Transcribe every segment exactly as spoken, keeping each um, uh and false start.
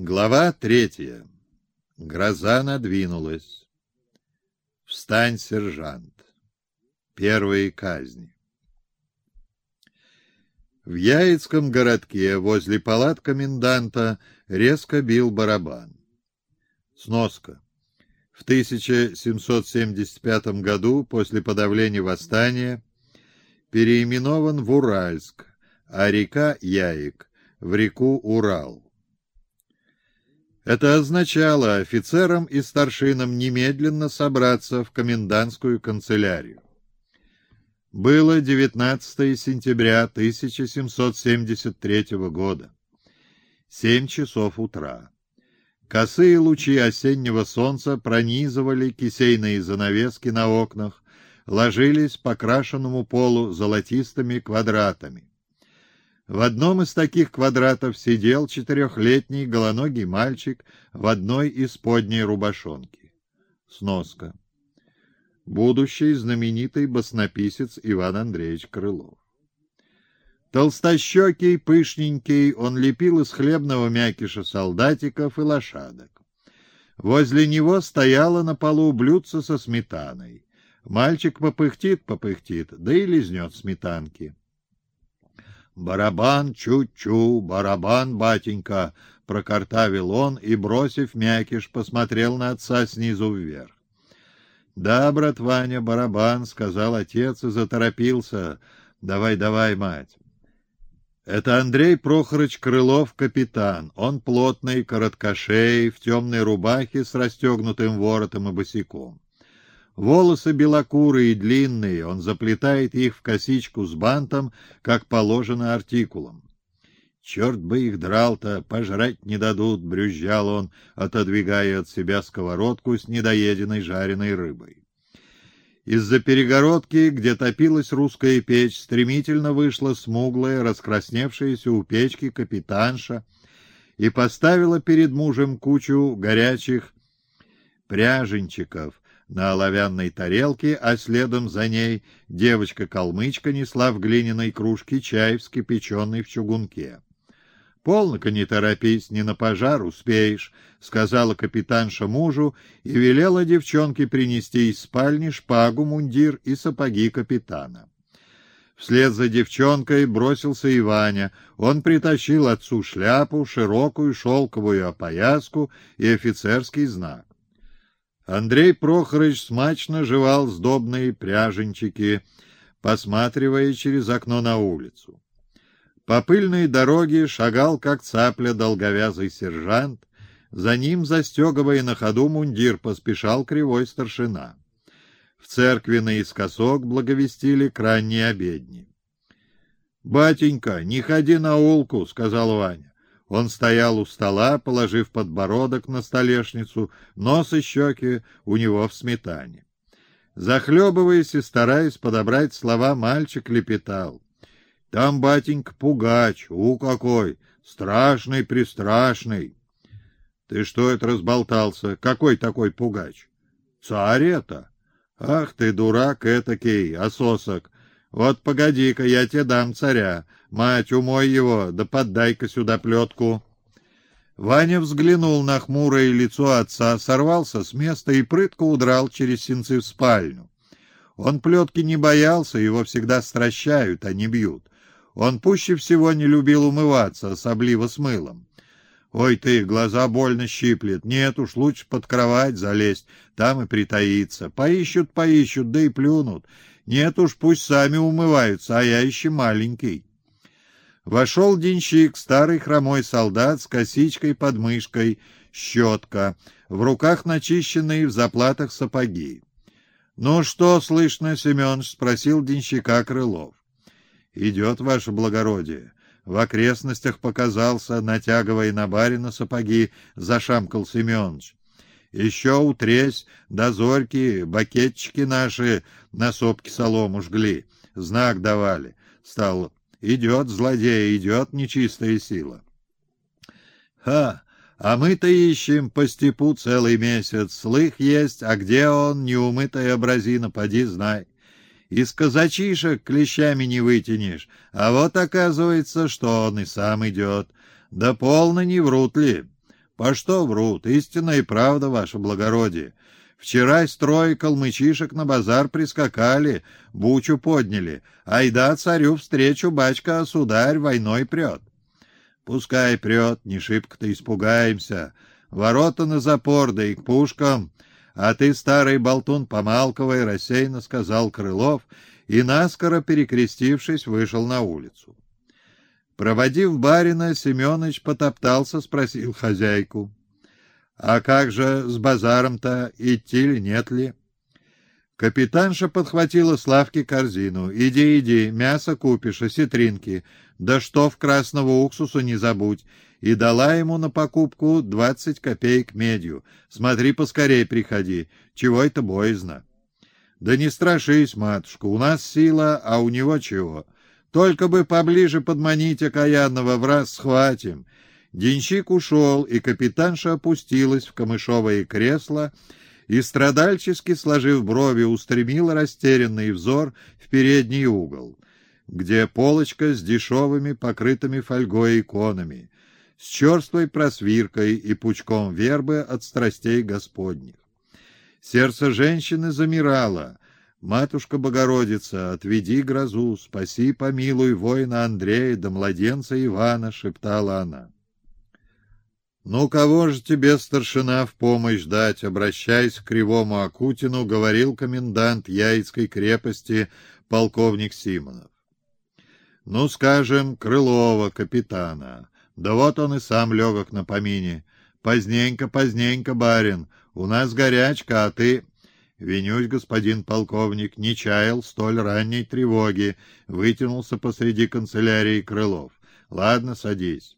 Глава третья. Гроза надвинулась. Встань, сержант. Первые казни. В Яицком городке возле палат коменданта резко бил барабан. Сноска. В тысяча семьсот семьдесят пятом году, после подавления восстания, переименован в Уральск, а река Яик в реку Урал. Это означало офицерам и старшинам немедленно собраться в комендантскую канцелярию. Было девятнадцатое сентября тысяча семьсот семьдесят третьего года. Семь часов утра. Косые лучи осеннего солнца пронизывали кисейные занавески на окнах, ложились по крашенному полу золотистыми квадратами. В одном из таких квадратов сидел четырехлетний голоногий мальчик в одной из подней рубашонки. Сноска. Будущий знаменитый баснописец Иван Андреевич Крылов. Толстощекий, пышненький, он лепил из хлебного мякиша солдатиков и лошадок. Возле него стояло на полу блюдце со сметаной. Мальчик попыхтит-попыхтит, да и лизнет сметанки. «Барабан, чу-чу, барабан, батенька!» — прокартавил он и, бросив мякиш, посмотрел на отца снизу вверх. «Да, брат Ваня, барабан», — сказал отец и заторопился. «Давай, давай, мать». Это Андрей Прохорыч Крылов, капитан. Он плотный, короткошеый, в темной рубахе с расстегнутым воротом и босиком. Волосы белокурые и длинные, он заплетает их в косичку с бантом, как положено артикулом. «Черт бы их драл-то, пожрать не дадут», — брюзжал он, отодвигая от себя сковородку с недоеденной жареной рыбой. Из-за перегородки, где топилась русская печь, стремительно вышла смуглая, раскрасневшаяся у печки капитанша и поставила перед мужем кучу горячих пряженчиков на оловянной тарелке, а следом за ней девочка-калмычка несла в глиняной кружке чай, вскипяченный в чугунке. «Полно-ка не торопись, не на пожар успеешь», — сказала капитанша мужу и велела девчонке принести из спальни шпагу, мундир и сапоги капитана. Вслед за девчонкой бросился и Ваня. Он притащил отцу шляпу, широкую шелковую опояску и офицерский знак. Андрей Прохорыч смачно жевал сдобные пряженчики, посматривая через окно на улицу. По пыльной дороге шагал, как цапля, долговязый сержант. За ним, застегивая на ходу мундир, поспешал кривой старшина. В церкви наискосок благовестили к ранней обедне. — Батенька, не ходи на улку, — сказал Ваня. Он стоял у стола, положив подбородок на столешницу, нос и щеки у него в сметане. Захлебываясь и стараясь подобрать слова, мальчик лепетал. — Там, батенька, пугач, у какой, страшный-престрашный. — Ты что это разболтался? Какой такой пугач? — Царь это. — Ах ты, дурак этакий, ососок. Вот погоди-ка, я тебе дам царя. Мать, умой его, да поддай-ка сюда плетку. Ваня взглянул на хмурое лицо отца, сорвался с места и прытко удрал через сенцы в спальню. Он плетки не боялся, его всегда стращают, а не бьют. Он пуще всего не любил умываться, особливо с мылом. «Ой ты, глаза больно щиплет. Нет уж, лучше под кровать залезть, там и притаиться. Поищут, поищут, да и плюнут. Нет уж, пусть сами умываются, а я еще маленький». Вошел денщик, старый хромой солдат с косичкой под мышкой, щетка, в руках начищенные в заплатах сапоги. «Ну что слышно, Семеныч?» — спросил денщика Крылов. «Идет, ваше благородие». В окрестностях показался, натягивая на барина сапоги, зашамкал Семеныч. «Еще утресь, дозорки, бакетчики наши на сопке солому жгли, знак давали». Стал: «Идет злодей, идет нечистая сила». «Ха! А мы-то ищем по степу целый месяц. Слых есть, а где он, неумытая образина, поди знай. Из казачишек клещами не вытянешь, а вот оказывается, что он и сам идет. Да полно не врут ли? По что врут? Истинная и правда, ваше благородие. Вчера строй калмычишек на базар прискакали, бучу подняли. Айда царю встречу, бачка, сударь, войной прет. Пускай прет, не шибко-то испугаемся. Ворота на запор, да и к пушкам. А ты, старый болтун, помалковай, рассеянно сказал Крылов, и, наскоро перекрестившись, вышел на улицу. Проводив барина, Семёныч потоптался, спросил хозяйку: «А как же с базаром-то, идти ли, нет ли?» Капитанша подхватила с лавки корзину. «Иди, иди, мясо купишь, осетринки, да что в красного уксуса не забудь», и дала ему на покупку двадцать копеек медью. «Смотри, поскорей приходи, чего это боязно?» «Да не страшись, матушка, у нас сила, а у него чего? Только бы поближе подманить окаянного, враз схватим». Денщик ушел, и капитанша опустилась в камышовое кресло и, страдальчески сложив брови, устремила растерянный взор в передний угол, где полочка с дешевыми, покрытыми фольгой иконами, с черствой просвиркой и пучком вербы от страстей господних. Сердце женщины замирало. «Матушка Богородица, отведи грозу, спаси, помилуй воина Андрея да младенца Ивана», — шептала она. «Ну, кого же тебе, старшина, в помощь дать?» — обращаясь к кривому Акутину, говорил комендант Яицкой крепости полковник Симонов. «Ну, скажем, Крылова, капитана. Да вот он и сам легок на помине. Поздненько, поздненько, барин, у нас горячка, а ты...» «Винюсь, господин полковник, не чаял столь ранней тревоги», — вытянулся посреди канцелярии Крылов. «Ладно, садись».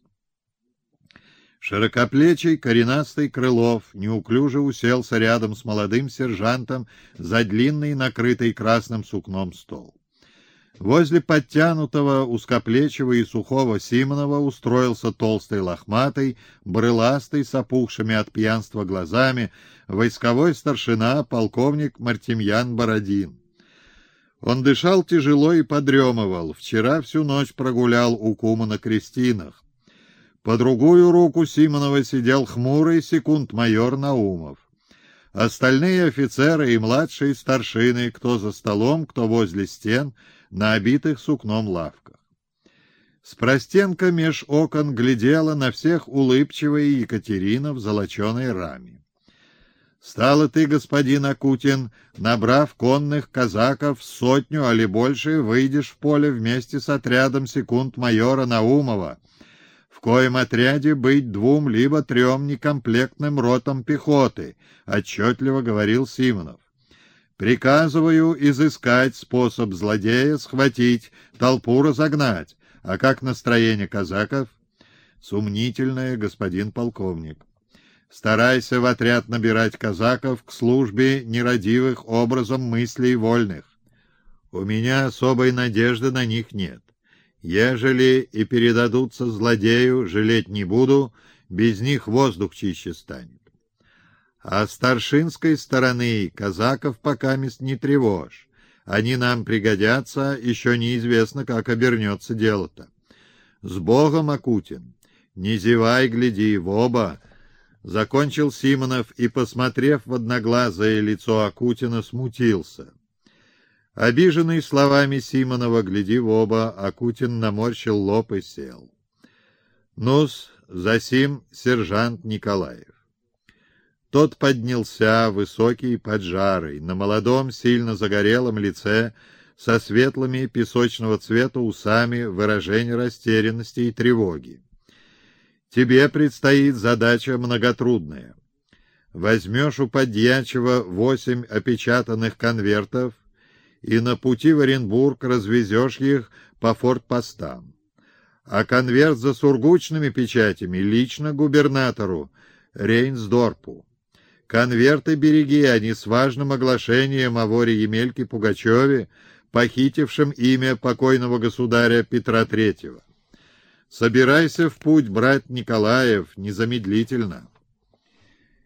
Широкоплечий, коренастый Крылов неуклюже уселся рядом с молодым сержантом за длинный, накрытый красным сукном стол. Возле подтянутого, узкоплечего и сухого Симонова устроился толстый лохматый, брыластый, с опухшими от пьянства глазами, войсковой старшина, полковник Мартемьян Бородин. Он дышал тяжело и подремывал, вчера всю ночь прогулял у кума на крестинах. По другую руку Симонова сидел хмурый секунд-майор Наумов. Остальные офицеры и младшие старшины, кто за столом, кто возле стен, на обитых сукном лавках. С простенка меж окон глядела на всех улыбчивая Екатерина в золоченой раме. «Стало ты, господин Акутин, набрав конных казаков сотню, али больше, выйдешь в поле вместе с отрядом секунд-майора Наумова, в коем отряде быть двум либо трем некомплектным ротам пехоты», — отчетливо говорил Симонов. «Приказываю изыскать способ злодея, схватить, толпу разогнать. А как настроение казаков?» «Сумнительное, господин полковник. Старайся в отряд набирать казаков к службе нерадивых образом мыслей вольных. У меня особой надежды на них нет. Ежели и передадутся злодею, жалеть не буду, без них воздух чище станет. А старшинской стороны казаков покамест не тревожь. Они нам пригодятся, еще неизвестно, как обернется дело-то. С Богом, Акутин! Не зевай, гляди, в оба!» Закончил Симонов и, посмотрев в одноглазое лицо Акутина, смутился. Обиженный словами Симонова, гляди в оба, Акутин наморщил лоб и сел. «Ну-с, засим сержант Николаев». Тот поднялся, высокий, поджарый, на молодом, сильно загорелом лице, со светлыми песочного цвета усами, выражение растерянности и тревоги. «Тебе предстоит задача многотрудная. Возьмешь у подьячего восемь опечатанных конвертов и на пути в Оренбург развезешь их по фортпостам. А конверт за сургучными печатями лично губернатору Рейнсдорпу. Конверты береги, они с важным оглашением о воре Емельке Пугачеве, похитившем имя покойного государя Петра Третьего. Собирайся в путь, брат Николаев, незамедлительно».